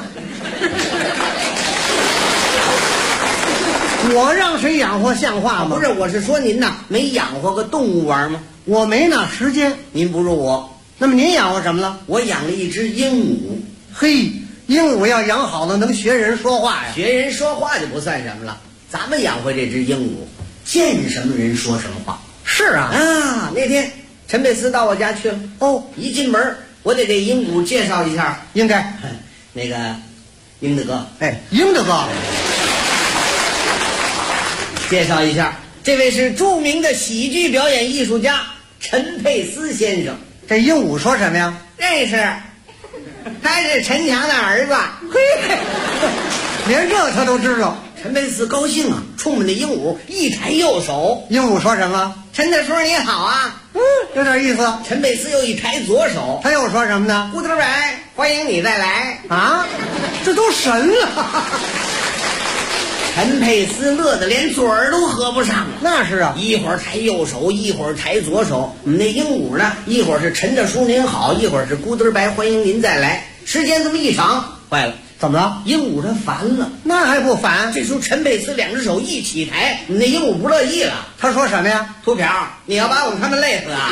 我让谁养活像话吗？ 不是，我是说您没养活个动物玩吗？ 我没那时间。 您不如我。 那么您养活什么了？ 我养了一只鹦鹉。 嘿，鹦鹉要养好了，能学人说话呀。 学人说话就不算什么了。咱们养活这只鹦鹉，见什么人说什么话。 是啊， 那天陈佩斯到我家去了。一进门我得给鹦鹉介绍一下。 应该， 那个英德哥， 英德哥， 介绍一下，这位是著名的喜剧表演艺术家陈佩斯先生。 这鹦鹉说什么呀？ 认识，他是陈强的儿子。 嘿，连这他都知道。 陈佩斯高兴冲着那鹦鹉一抬右手。 鹦鹉说什么？ 陈大叔你好啊。 有点意思。 陈佩斯又一抬左手。 他又说什么呢？ 胡德白，欢迎你再来。 这都神了。 陈佩斯乐得连嘴儿都合不上。 那是啊， 一会儿抬右手，一会儿抬左手。我们那鹦鹉呢，一会儿是陈大叔您好，一会儿是咕嘚白欢迎您再来。时间这么一长，坏了， 怎么了？ 鹦鹉它烦了。 那还不烦？ 这时候陈佩斯两只手一起抬，我们那鹦鹉不乐意了。 他说什么呀？ 秃瓢，你要把我们他们累死啊！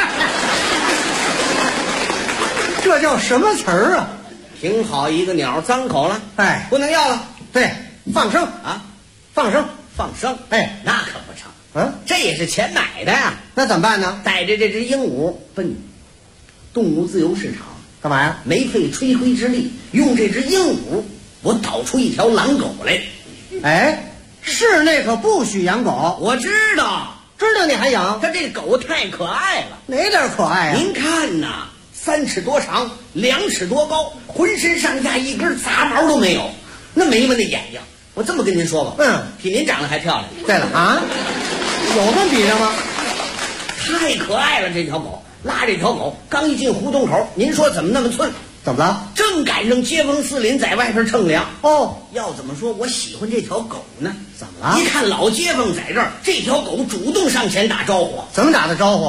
这叫什么词儿啊？ 挺好一个鸟，脏口了， 哎， 不能要了。 对，放生啊， 放生， 放生。 哎， 那可不成。 嗯， 这也是钱买的呀。 那怎么办呢？ 带着这只鹦鹉奔动物自由市场， 干嘛呀？ 没费吹灰之力，用这只鹦鹉，我导出一条狼狗来。 哎，室内可不许养狗。 我知道， 你还养？ 它这狗太可爱了。 哪点可爱呀？ 您看呐，3尺多长，2尺多高，浑身上下一根杂毛都没有，那眉毛那眼睛，我这么跟您说吧，比您长得还漂亮。 对了啊，有这么比的吗？ 太可爱了，这条狗。拉这条狗刚一进胡同口，您说怎么那么寸？ 怎么了？ 正赶上街坊四邻在外边乘凉。 哦， 要怎么说我喜欢这条狗呢？ 怎么了？ 一看老街坊在这儿，这条狗主动上前打招呼。 怎么打的招呼？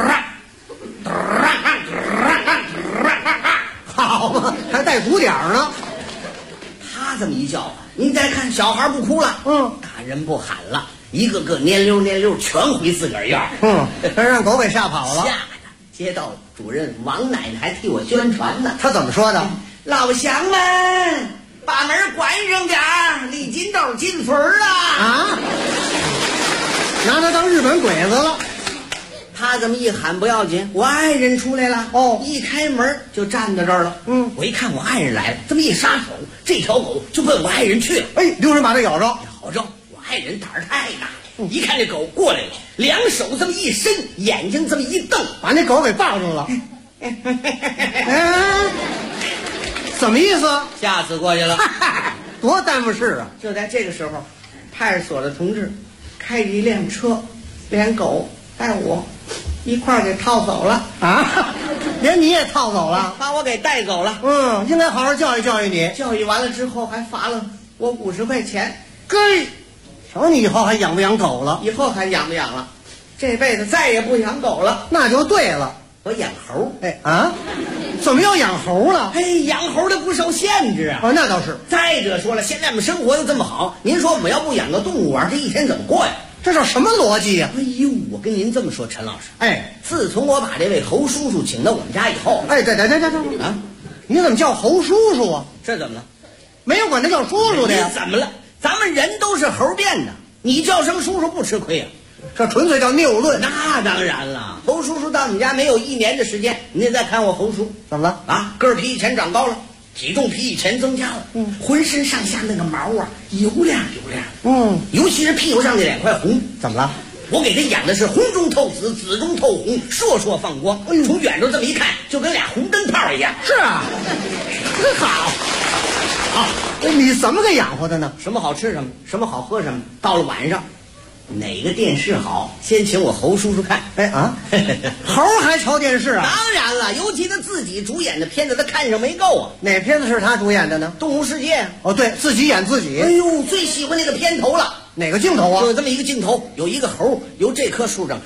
好嘛，还带鼓点呢。 他这么一叫啊，您再看小孩不哭了，大人不喊了，一个个蔫溜蔫溜全回自个儿院。 这让狗给吓跑了。 吓的，街道主任王奶奶还替我宣传呢。 他怎么说的？ 老乡们，把门关上点儿，李金斗进村了啊！拿他当日本鬼子了。 他这么一喊不要紧，我爱人出来了。 哦， 一开门就站在这儿了。我一看我爱人来了，这么一撒手，这条狗就奔我爱人去了。 哎，留神把它咬着。 咬着，我爱人胆儿太大了。一看这狗过来了，两手这么一伸，眼睛这么一瞪， 把那狗给抱住了。哎，什么意思？ 吓死过去了。 多耽误事啊！ 就在这个时候，派出所的同志开着一辆车，连狗带我一块儿给套走了啊！连你也套走了， 把我给带走了。 应该好好教育教育你。 教育完了之后，还罚了我50块钱。 嘿，瞧你以后还养不养狗了？ 以后还养不养了？这辈子再也不养狗了。 那就对了， 我养猴。 哎啊，怎么要养猴了？ 哎，养猴的不受限制啊。 哦，那倒是。 再者说了，现在我们生活又这么好，您说我们要不养个动物啊，这一天怎么过呀？ 这叫什么逻辑呀？ 哎呦，我跟您这么说，陈老师， 哎， 自从我把这位侯叔叔请到我们家以后， 哎，对啊，你怎么叫侯叔叔啊？ 这怎么了？ 没有管他叫叔叔的呀？ 怎么了？咱们人都是猴变的，你叫声叔叔不吃亏啊？ 这纯粹叫谬论。 那当然了，侯叔叔到我们家没有1年的时间，您再看我侯叔怎么了啊？个儿比以前长高了，体重比以前增加了，浑身上下那个毛啊油亮油亮，尤其是屁股上那2块红， 怎么了？ 我给他养的是红中透紫，紫中透红，烁烁放光。从远处这么一看，就跟俩红灯泡一样。 是啊，真好。好，你怎么给养活的呢？ 什么好吃什么，什么好喝什么。到了晚上，哪个电视好，先请我侯叔叔看。 哎啊，猴还瞧电视啊？ 当然了，尤其他自己主演的片子，他看上没够啊。 哪片子是他主演的呢？ 动物世界。 哦，对，自己演自己。 哎呦，最喜欢那个片头了。 哪个镜头啊？ 就有这么一个镜头，有一个猴由这棵树上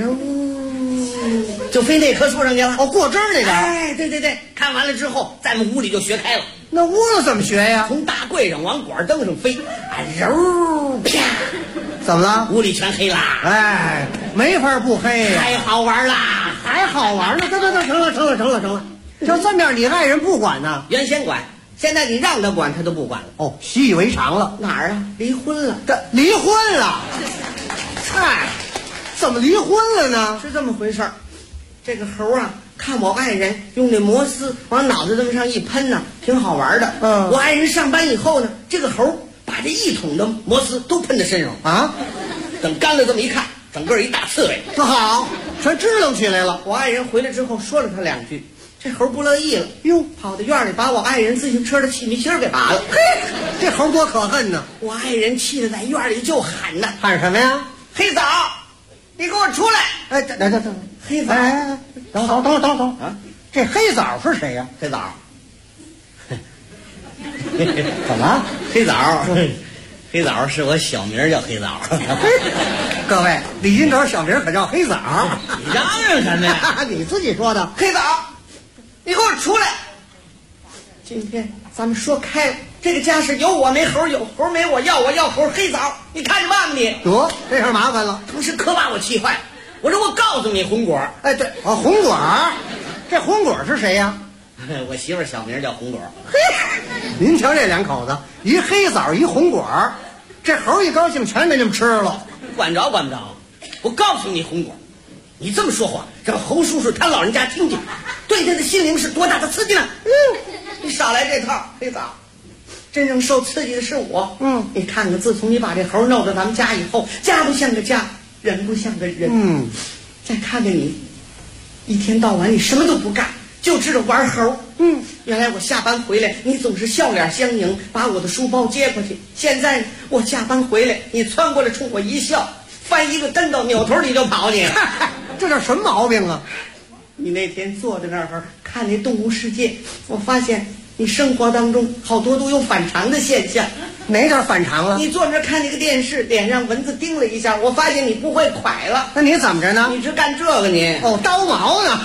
就飞那棵树上去了。 哦，过枝那个。 哎，对对对，看完了之后，在我们屋里就学开了。 那屋子怎么学呀？ 从大柜上往管灯上飞，啪！ 怎么了？ 屋里全黑啦！ 哎，没法不黑呀！ 太好玩啦！ 还好玩呢！得，成了。就这面，你爱人不管呢？ 原先管。现在你让他管，他都不管了。 哦，习以为常了。 哪儿啊？离婚了。 这离婚了？嗨，怎么离婚了呢？ 是这么回事儿。这个猴啊，看我爱人用那摩丝往脑袋这么上一喷呢，挺好玩的。我爱人上班以后呢，这个猴把这1桶的摩丝都喷在身上啊。 等干了这么一看，整个一大刺猬。 那好，全支棱起来了。 我爱人回来之后说了他2句。这猴不乐意了，哟，跑到院里把我爱人自行车的气密芯给拔了。 嘿，这猴多可恨呢！ 我爱人气得在院里就喊呢， 喊什么呀？ 黑枣，你给我出来！ 哎，等， 黑枣， 哎，等啊！这黑枣是谁呀？ 黑枣， 怎么？ 黑枣， 黑枣是我小名叫黑枣。 各位，李金斗小名可叫黑枣。 你嚷嚷什么呀？ 你自己说的。 黑枣，你给我出来！今天咱们说开了，这个家是有我没猴，有猴没我，要我要猴。黑枣，你看着办吧你。 得，这事麻烦了。 同时可把我气坏。我说我告诉你，红果。 哎，对，红果，这红果是谁呀？ 我媳妇小名叫红果。 嘿，您瞧这两口子，一黑枣一红果，这猴一高兴全给你们吃了。 管着管不着。我告诉你，红果，你这么说话让侯叔叔他老人家听见，对他的心灵是多大的刺激呢？你少来这套，黑枣。真正受刺激的是我。你看看，自从你把这猴弄到咱们家以后，家不像个家，人不像个人。再看看你，一天到晚你什么都不干，就知道玩猴。原来我下班回来，你总是笑脸相迎，把我的书包接过去。现在我下班回来，你窜过来冲我一笑，翻一个跟斗，扭头你就跑你。 这叫什么毛病啊？ 你那天坐在那儿看那动物世界，我发现你生活当中好多都有反常的现象。 哪点反常了？ 你坐那儿看那个电视，脸上蚊子叮了一下，我发现你不会蒯了。 那你怎么着呢？ 你只干这个你。 哦，刀毛呢？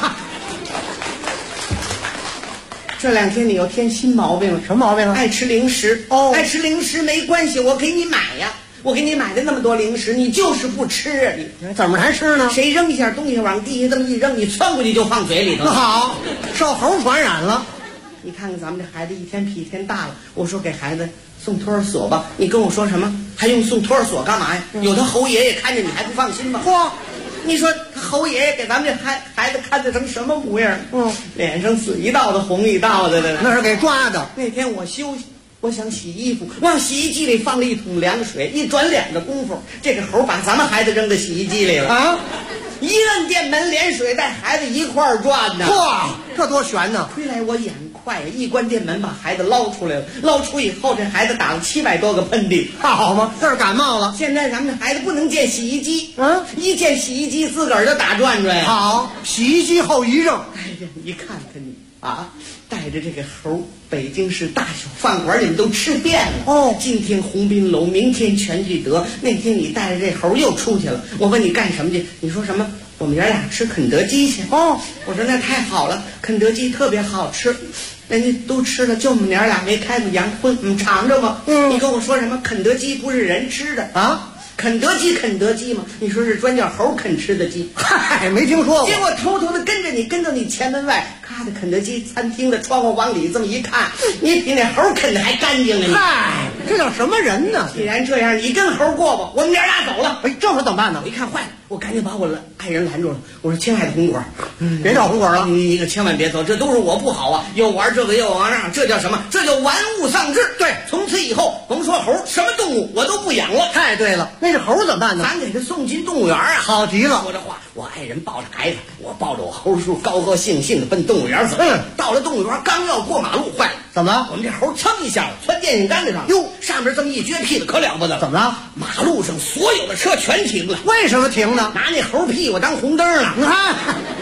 这两天你又添新毛病了。 什么毛病啊？ 爱吃零食。爱吃零食没关系，我给你买呀。我给你买的那么多零食，你就是不吃啊！你怎么还吃呢？ 谁扔一下东西往地下这么一扔，你窜过去就放嘴里头。 好，受猴传染了。 你看看咱们这孩子一天比一天大了，我说给孩子送托儿所吧，你跟我说什么？还用送托儿所干嘛呀？有他猴爷爷看着你还不放心吗？嚯！你说他猴爷爷给咱们这孩子看得成什么模样？脸上紫一道的红一道的， 那是给抓的。 那天我休息。我想洗衣服，往洗衣机里放了一桶凉水，一转脸的功夫，这个猴把咱们孩子扔到洗衣机里了啊！一摁电门，连水带孩子一块儿转呢。 哇，这多悬呢！ 亏来我眼快，一关电门把孩子捞出来了。捞出以后，这孩子打了700多个喷嚏， 好吗？这是感冒了。 现在咱们这孩子不能见洗衣机，一见洗衣机自个儿就打转转呀。 好，洗衣机后遗症。 哎呀，你看看你啊！带着这个猴，北京市大小饭馆你们都吃遍了。今天鸿宾楼，明天全聚德，那天你带着这猴又出去了。我问你干什么去？你说什么？我们爷俩吃肯德基去。我说那太好了，肯德基特别好吃，人家都吃了，就我们娘俩没开过洋荤，你尝着吗？你跟我说什么？肯德基不是人吃的啊？肯德基嘛，你说是专叫猴肯吃的鸡？ 嗨，没听说过。 结果偷偷的跟着你，跟到你前门外，咔的肯德基餐厅的窗户往里这么一看，你比那猴啃的还干净呢。 嗨，这叫什么人呢？ 既然这样，你跟猴过吧，我们娘俩走了。 哎，这可怎么办呢？ 我一看坏了，我赶紧把我爱人拦住了。我说：“亲爱的红果， 别找红果了， 你可千万别走，这都是我不好啊，又玩这个又玩那，这叫什么？这叫玩物丧志。对，从此以后，甭说猴，什么动物我都不养了。 太对了，那这猴怎么办呢？ 咱给他送进动物园啊！ 好极了。 说这话，我爱人抱着孩子，我抱着我猴叔，高高兴兴的奔动物园走。到了动物园，刚要过马路，坏了， 怎么了？ 我们这猴噌一下窜电线杆子上，哟，上面这么一撅屁股，可了不得了。 怎么了？ 马路上所有的车全停了。 为什么停呢？ 拿那猴屁股当红灯了。 你看。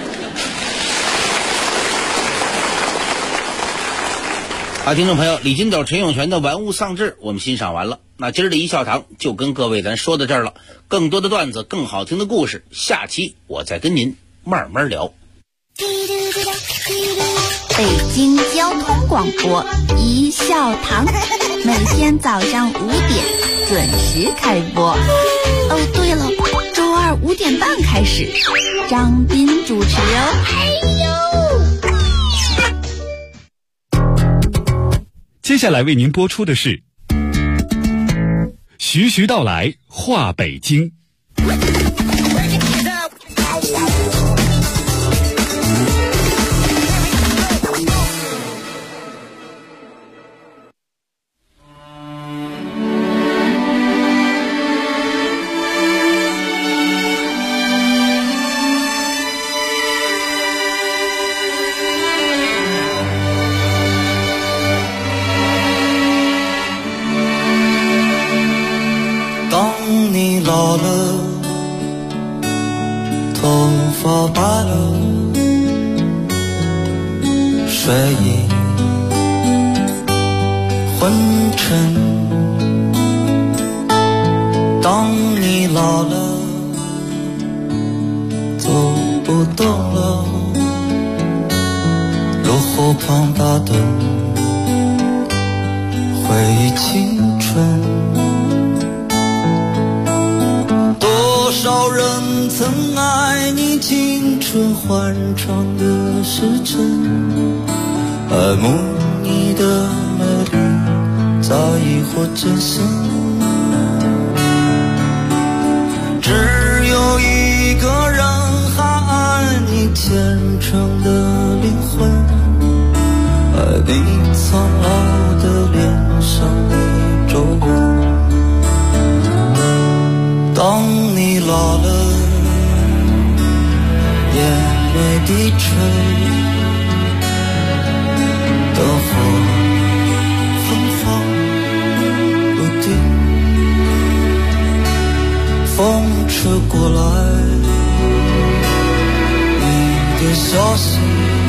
好，听众朋友，李金斗、陈永泉的《玩物丧志》我们欣赏完了。那今儿的一笑堂就跟各位咱说到这儿了。更多的段子，更好听的故事，下期我再跟您慢慢聊。 北京交通广播一笑堂，每天早上5点准时开播。哦，对了，周二5点半开始，张斌主持哦。 接下来为您播出的是徐徐道来话北京。 你老了，头发白了，睡意昏沉， 路旁打灯，回忆青春。多少人曾爱你青春欢畅的时辰，爱慕你的美丽，早已或真心。只有一个人还爱你虔诚的灵魂，爱你苍老的脸上的皱纹。当你老了，眼泪低垂，灯火芬芳不定，风吹过来你的消息，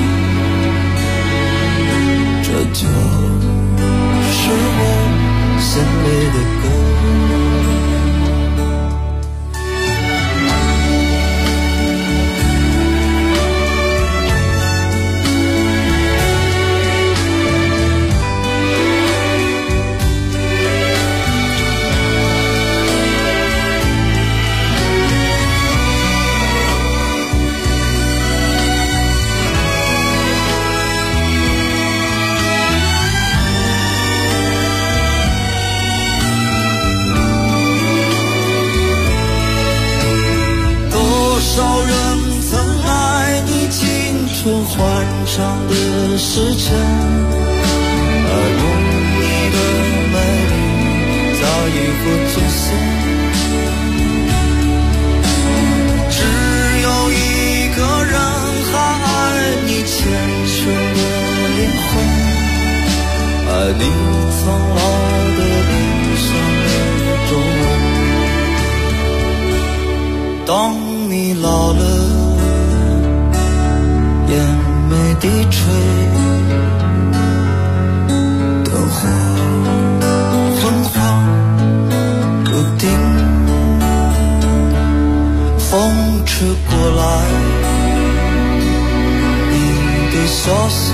这就是我心里的歌。欢畅的时辰，爱慕你的美丽，早已不真实。只有一个人还爱你虔诚的灵魂，爱你苍老的脸上的皱纹。当你老了，眼眉低垂，灯火昏黄不定，风吹过来你的消息，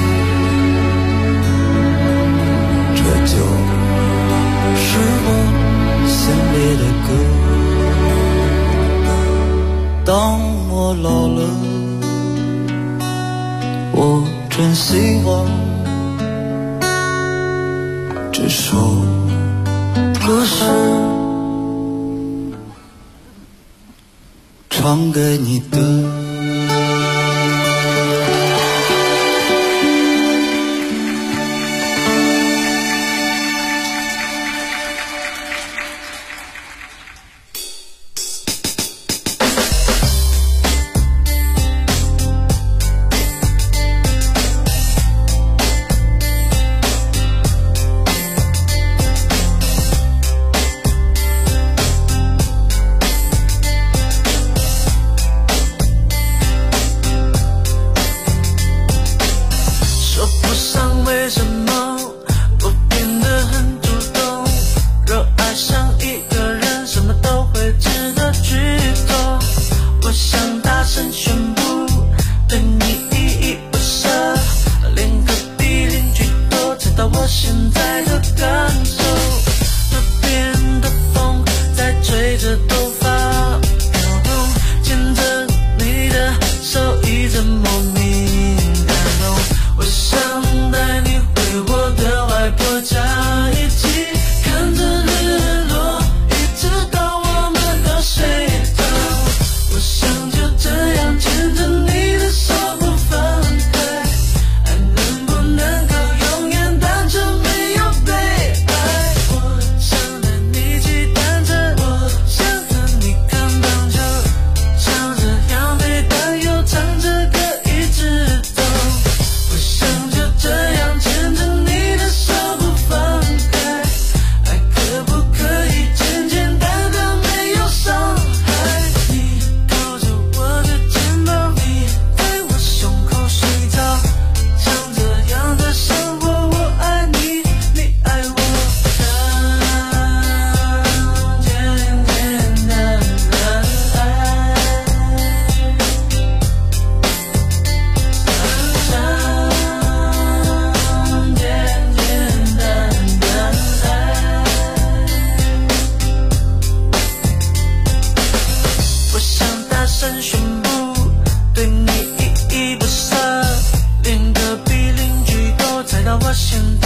这就是我心里的歌。当我老了，我真希望这首歌是唱给你的。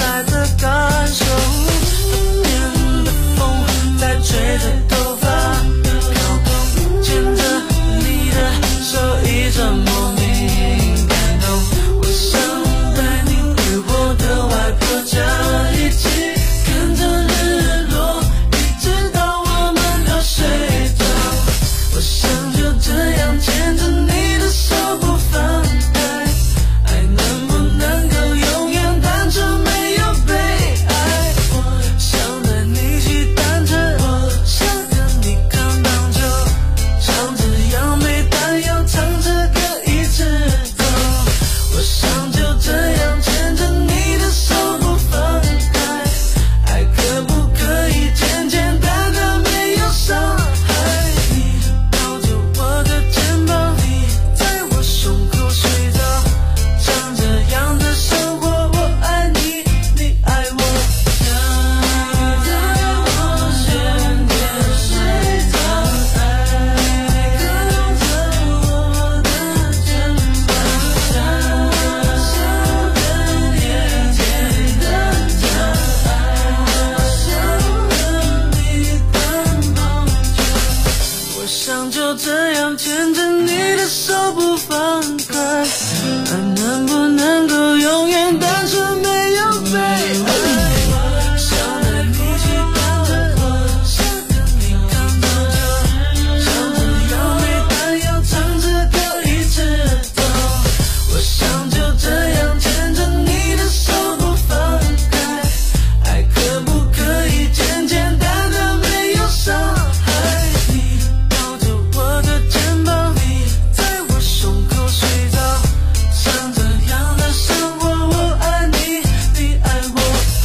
来的感受。冬天的风在吹着头发，靠动牵着你的手，一阵莫名感动。我想带你回我的外婆家，一起看着日落，一直到我们都睡着。我想就这样牵着你的手不放开，爱能不能够永远单纯没有被爱。我想带你骑单车，我想跟你看棒球，唱着杨梅但要唱着歌一直走。我想就这样牵着你的手不放开，爱可不可以简简单单没有伤害。你抱着我的肩膀，你在我胸口睡着，像这样的生活，我爱你，你爱我。想在我身边睡着，爱靠着我的肩膀，像跟眼前的他，我想和你打棒球。我想就这样牵着你的手不放开，爱能不能够永远单纯没有被爱。想带你去单车，想跟你看棒球，唱着杨梅但要唱着歌一直走。我想就这样牵着你的手不放开，爱可不可以简简单单没有伤害。你抱着我的肩膀，你在我胸口睡着，像这样的生活，我爱你，你爱我。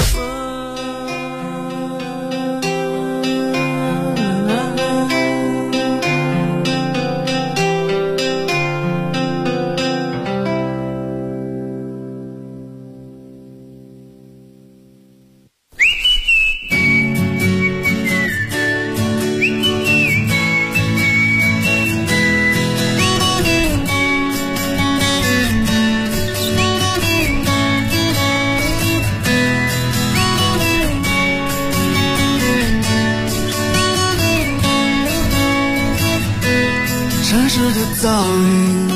城市的噪音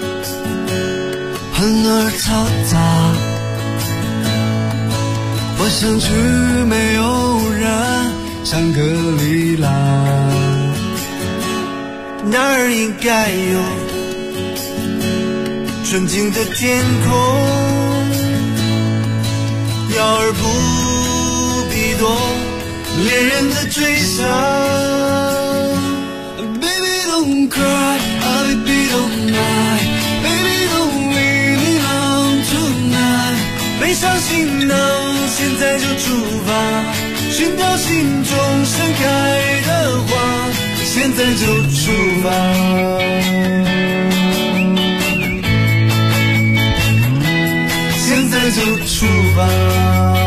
很而嘈杂，我想去没有人，香格里拉，那儿应该有纯净的天空，要而不必多恋人的追想。Don't cry, baby don't lie, baby don't leave me alone tonight。 背上行囊，现在就出发，寻找心中盛开的花，现在就出发。现在就出发。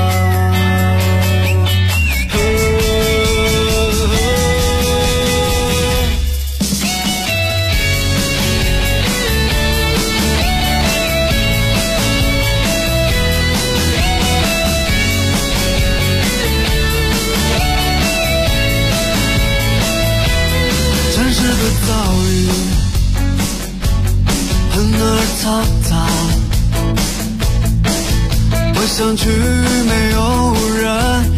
噪音很而嘈杂，我想去没